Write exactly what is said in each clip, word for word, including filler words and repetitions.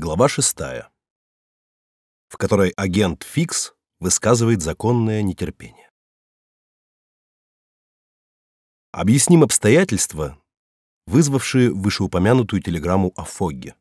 Глава шестая, в которой агент Фикс высказывает законное нетерпение. Объясним обстоятельства, вызвавшие вышеупомянутую телеграмму о Фогге.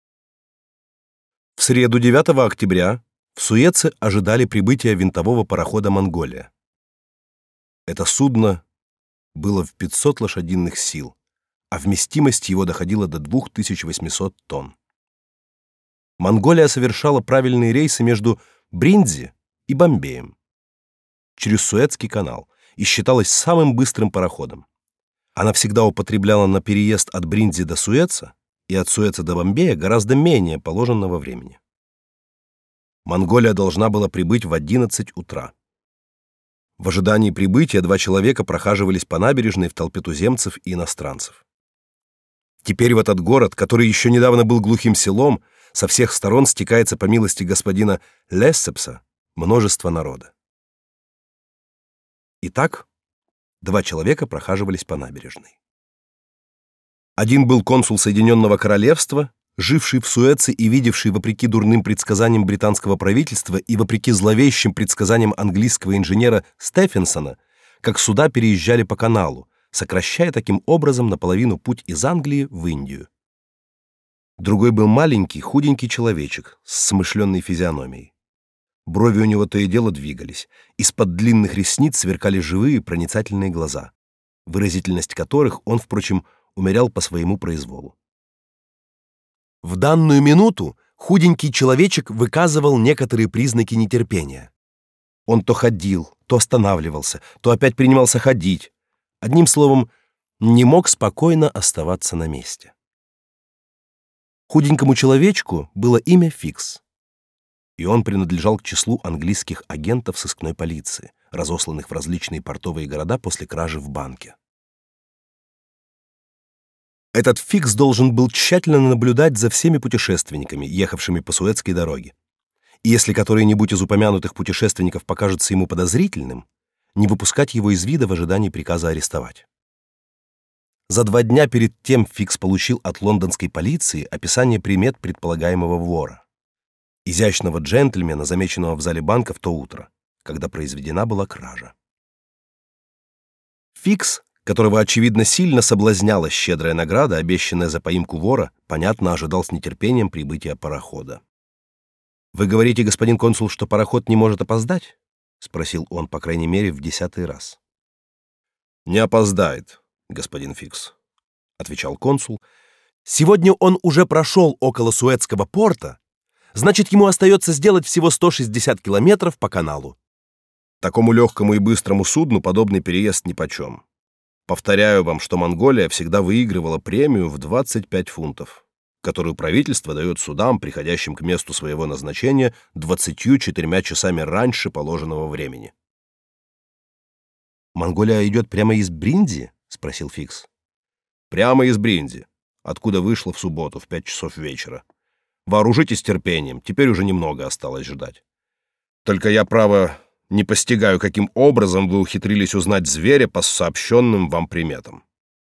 В среду девятого октября в Суэце ожидали прибытия винтового парохода «Монголия». Это судно было в пятьсот лошадиных сил, а вместимость его доходила до двух тысяч восьмисот тонн. «Монголия» совершала правильные рейсы между Бриндзи и Бомбеем через Суэцкий канал и считалась самым быстрым пароходом. Она всегда употребляла на переезд от Бриндзи до Суэца и от Суэца до Бомбея гораздо менее положенного времени. «Монголия» должна была прибыть в одиннадцать утра. В ожидании прибытия два человека прохаживались по набережной в толпе туземцев и иностранцев. Теперь в этот город, который еще недавно был глухим селом, со всех сторон стекается по милости господина Лессепса множество народа. Итак, два человека прохаживались по набережной. Один был консул Соединенного Королевства, живший в Суэце и видевший, вопреки дурным предсказаниям британского правительства и вопреки зловещим предсказаниям английского инженера Стефенсона, как суда переезжали по каналу, сокращая таким образом наполовину путь из Англии в Индию. Другой был маленький, худенький человечек с смышленной физиономией. Брови у него то и дело двигались, из-под длинных ресниц сверкали живые проницательные глаза, выразительность которых он, впрочем, умерял по своему произволу. В данную минуту худенький человечек выказывал некоторые признаки нетерпения. Он то ходил, то останавливался, то опять принимался ходить. Одним словом, не мог спокойно оставаться на месте. Худенькому человечку было имя Фикс, и он принадлежал к числу английских агентов сыскной полиции, разосланных в различные портовые города после кражи в банке. Этот Фикс должен был тщательно наблюдать за всеми путешественниками, ехавшими по Суэцкой дороге. И если который-нибудь из упомянутых путешественников покажется ему подозрительным, не выпускать его из вида в ожидании приказа арестовать. За два дня перед тем Фикс получил от лондонской полиции описание примет предполагаемого вора, изящного джентльмена, замеченного в зале банка в то утро, когда произведена была кража. Фикс, которого, очевидно, сильно соблазняла щедрая награда, обещанная за поимку вора, понятно, ожидал с нетерпением прибытия парохода. «Вы говорите, господин консул, что пароход не может опоздать?» — спросил он, по крайней мере, в десятый раз. «Не опоздает, господин Фикс», — отвечал консул. «Сегодня он уже прошел около Суэцкого порта, значит, ему остается сделать всего сто шестьдесят километров по каналу». «Такому легкому и быстрому судну подобный переезд нипочем. Повторяю вам, что Монголия всегда выигрывала премию в двадцать пять фунтов, которую правительство дает судам, приходящим к месту своего назначения двадцатью четырьмя часами раньше положенного времени». «Монголия идет прямо из Бриндзи?» — спросил Фикс. «Прямо из Бриндзи, откуда вышла в субботу в пять часов вечера. Вооружитесь терпением, теперь уже немного осталось ждать. Только я, право, не постигаю, каким образом вы ухитрились узнать зверя по сообщенным вам приметам».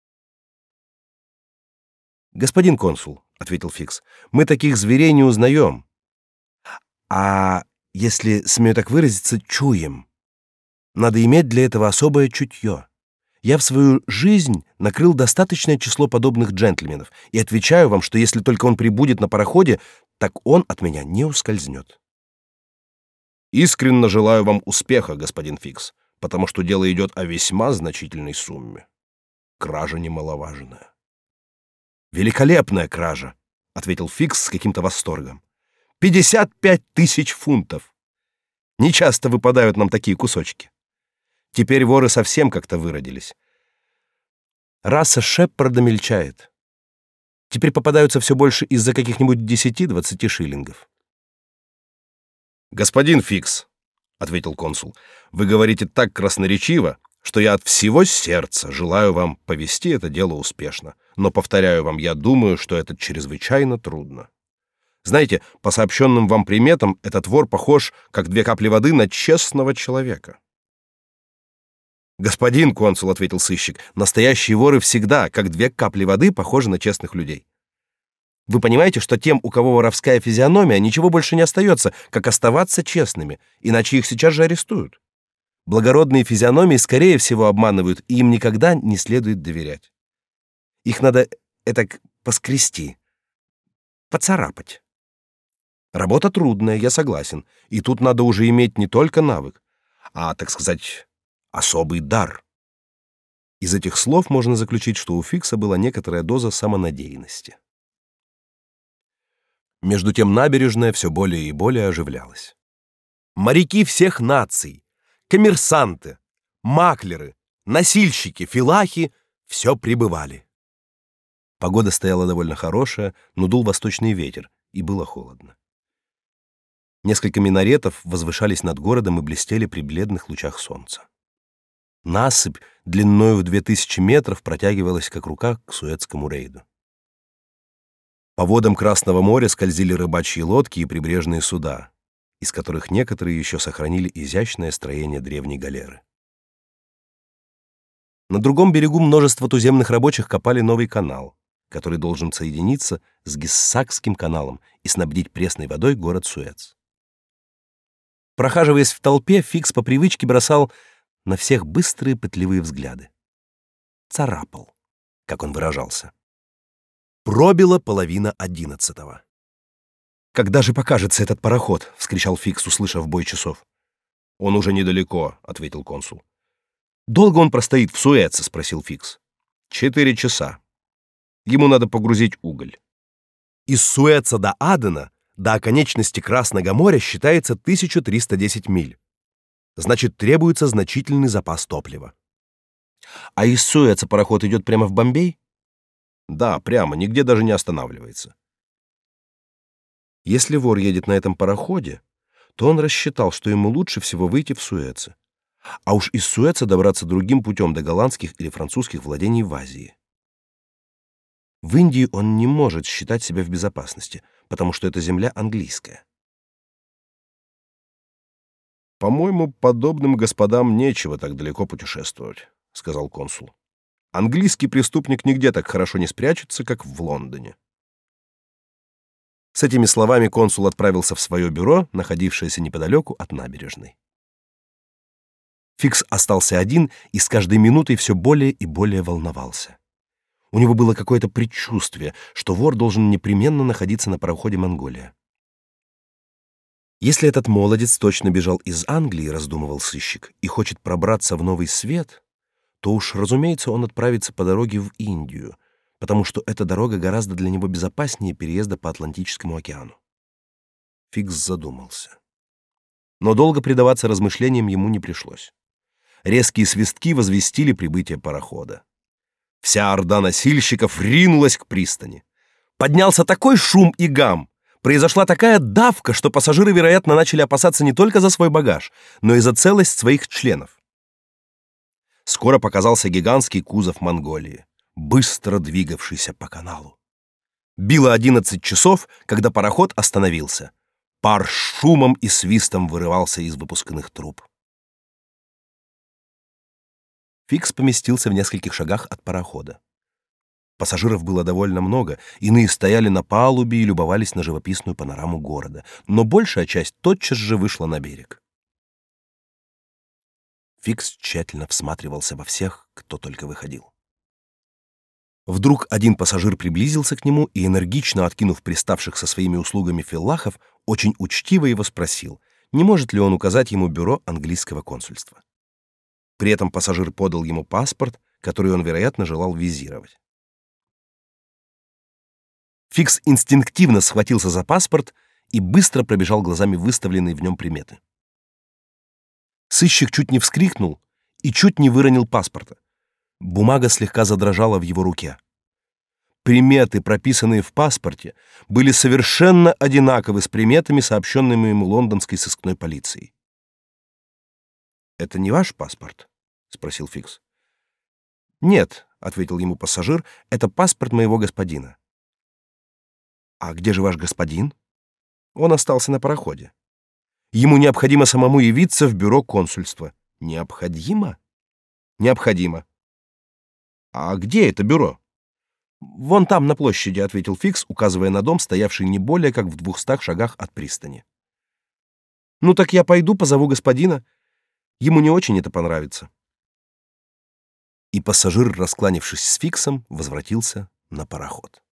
«Господин консул», — ответил Фикс, — «мы таких зверей не узнаем. А если, смею так выразиться, чуем. Надо иметь для этого особое чутье. Я в свою жизнь накрыл достаточное число подобных джентльменов и отвечаю вам, что если только он прибудет на пароходе, так он от меня не ускользнет». «Искренне желаю вам успеха, господин Фикс, потому что дело идет о весьма значительной сумме. Кража немаловажная». «Великолепная кража», — ответил Фикс с каким-то восторгом. «Пятьдесят пять тысяч фунтов! Нечасто выпадают нам такие кусочки. Теперь воры совсем как-то выродились. Раса Шеппарда мельчает. Теперь попадаются все больше из-за каких-нибудь десяти-двадцати шиллингов». «Господин Фикс», — ответил консул, — «вы говорите так красноречиво, что я от всего сердца желаю вам повести это дело успешно. Но, повторяю вам, я думаю, что это чрезвычайно трудно. Знаете, по сообщенным вам приметам, этот вор похож, как две капли воды, на честного человека». «Господин консул», — ответил сыщик, — «настоящие воры всегда, как две капли воды, похожи на честных людей». Вы понимаете, что тем, у кого воровская физиономия, ничего больше не остается, как оставаться честными, иначе их сейчас же арестуют. Благородные физиономии, скорее всего, обманывают, и им никогда не следует доверять. Их надо этак поскрести, поцарапать. Работа трудная, я согласен, и тут надо уже иметь не только навык, а, так сказать, особый дар. Из этих слов можно заключить, что у Фикса была некоторая доза самонадеянности. Между тем набережная все более и более оживлялась. Моряки всех наций, коммерсанты, маклеры, носильщики, филахи — все прибывали. Погода стояла довольно хорошая, но дул восточный ветер, и было холодно. Несколько минаретов возвышались над городом и блестели при бледных лучах солнца. Насыпь длиною в две тысячи метров протягивалась, как рука, к Суэцкому рейду. По водам Красного моря скользили рыбачьи лодки и прибрежные суда, из которых некоторые еще сохранили изящное строение древней галеры. На другом берегу множество туземных рабочих копали новый канал, который должен соединиться с Гиссакским каналом и снабдить пресной водой город Суэц. Прохаживаясь в толпе, Фикс по привычке бросал на всех быстрые пытливые взгляды. Царапал, как он выражался. Пробило половина одиннадцатого. «Когда же покажется этот пароход?» — вскричал Фикс, услышав бой часов. «Он уже недалеко», — ответил консул. «Долго он простоит в Суэце?» — спросил Фикс. «Четыре часа. Ему надо погрузить уголь. Из Суэца до Адена, до оконечности Красного моря, считается тысяча триста десять миль. Значит, требуется значительный запас топлива. А из Суэца пароход идет прямо в Бомбей? Да, прямо, нигде даже не останавливается. Если вор едет на этом пароходе, то он рассчитал, что ему лучше всего выйти в Суэце, а уж из Суэца добраться другим путем до голландских или французских владений в Азии. В Индии он не может считать себя в безопасности, потому что эта земля английская. «По-моему, подобным господам нечего так далеко путешествовать», — сказал консул. «Английский преступник нигде так хорошо не спрячется, как в Лондоне». С этими словами консул отправился в свое бюро, находившееся неподалеку от набережной. Фикс остался один и с каждой минутой все более и более волновался. У него было какое-то предчувствие, что вор должен непременно находиться на пароходе «Монголия». Если этот молодец точно бежал из Англии, раздумывал сыщик, и хочет пробраться в Новый Свет, то уж, разумеется, он отправится по дороге в Индию, потому что эта дорога гораздо для него безопаснее переезда по Атлантическому океану. Фикс задумался. Но долго предаваться размышлениям ему не пришлось. Резкие свистки возвестили прибытие парохода. Вся орда носильщиков ринулась к пристани. Поднялся такой шум и гам, произошла такая давка, что пассажиры, вероятно, начали опасаться не только за свой багаж, но и за целость своих членов. Скоро показался гигантский кузов «Монголии», быстро двигавшийся по каналу. Било одиннадцать часов, когда пароход остановился. Пар с шумом и свистом вырывался из выпускных труб. Фикс поместился в нескольких шагах от парохода. Пассажиров было довольно много, иные стояли на палубе и любовались на живописную панораму города, но большая часть тотчас же вышла на берег. Фикс тщательно всматривался во всех, кто только выходил. Вдруг один пассажир приблизился к нему и, энергично откинув приставших со своими услугами филлахов, очень учтиво его спросил, не может ли он указать ему бюро английского консульства. При этом пассажир подал ему паспорт, который он, вероятно, желал визировать. Фикс инстинктивно схватился за паспорт и быстро пробежал глазами выставленные в нем приметы. Сыщик чуть не вскрикнул и чуть не выронил паспорта. Бумага слегка задрожала в его руке. Приметы, прописанные в паспорте, были совершенно одинаковы с приметами, сообщенными ему лондонской сыскной полицией. «Это не ваш паспорт?» — спросил Фикс. «Нет», — ответил ему пассажир, — «это паспорт моего господина». «А где же ваш господин?» «Он остался на пароходе. Ему необходимо самому явиться в бюро консульства». «Необходимо?» «Необходимо». «А где это бюро?» «Вон там, на площади», — ответил Фикс, указывая на дом, стоявший не более как в двухстах шагах от пристани. «Ну так я пойду, позову господина. Ему не очень это понравится». И пассажир, раскланившись с Фиксом, возвратился на пароход.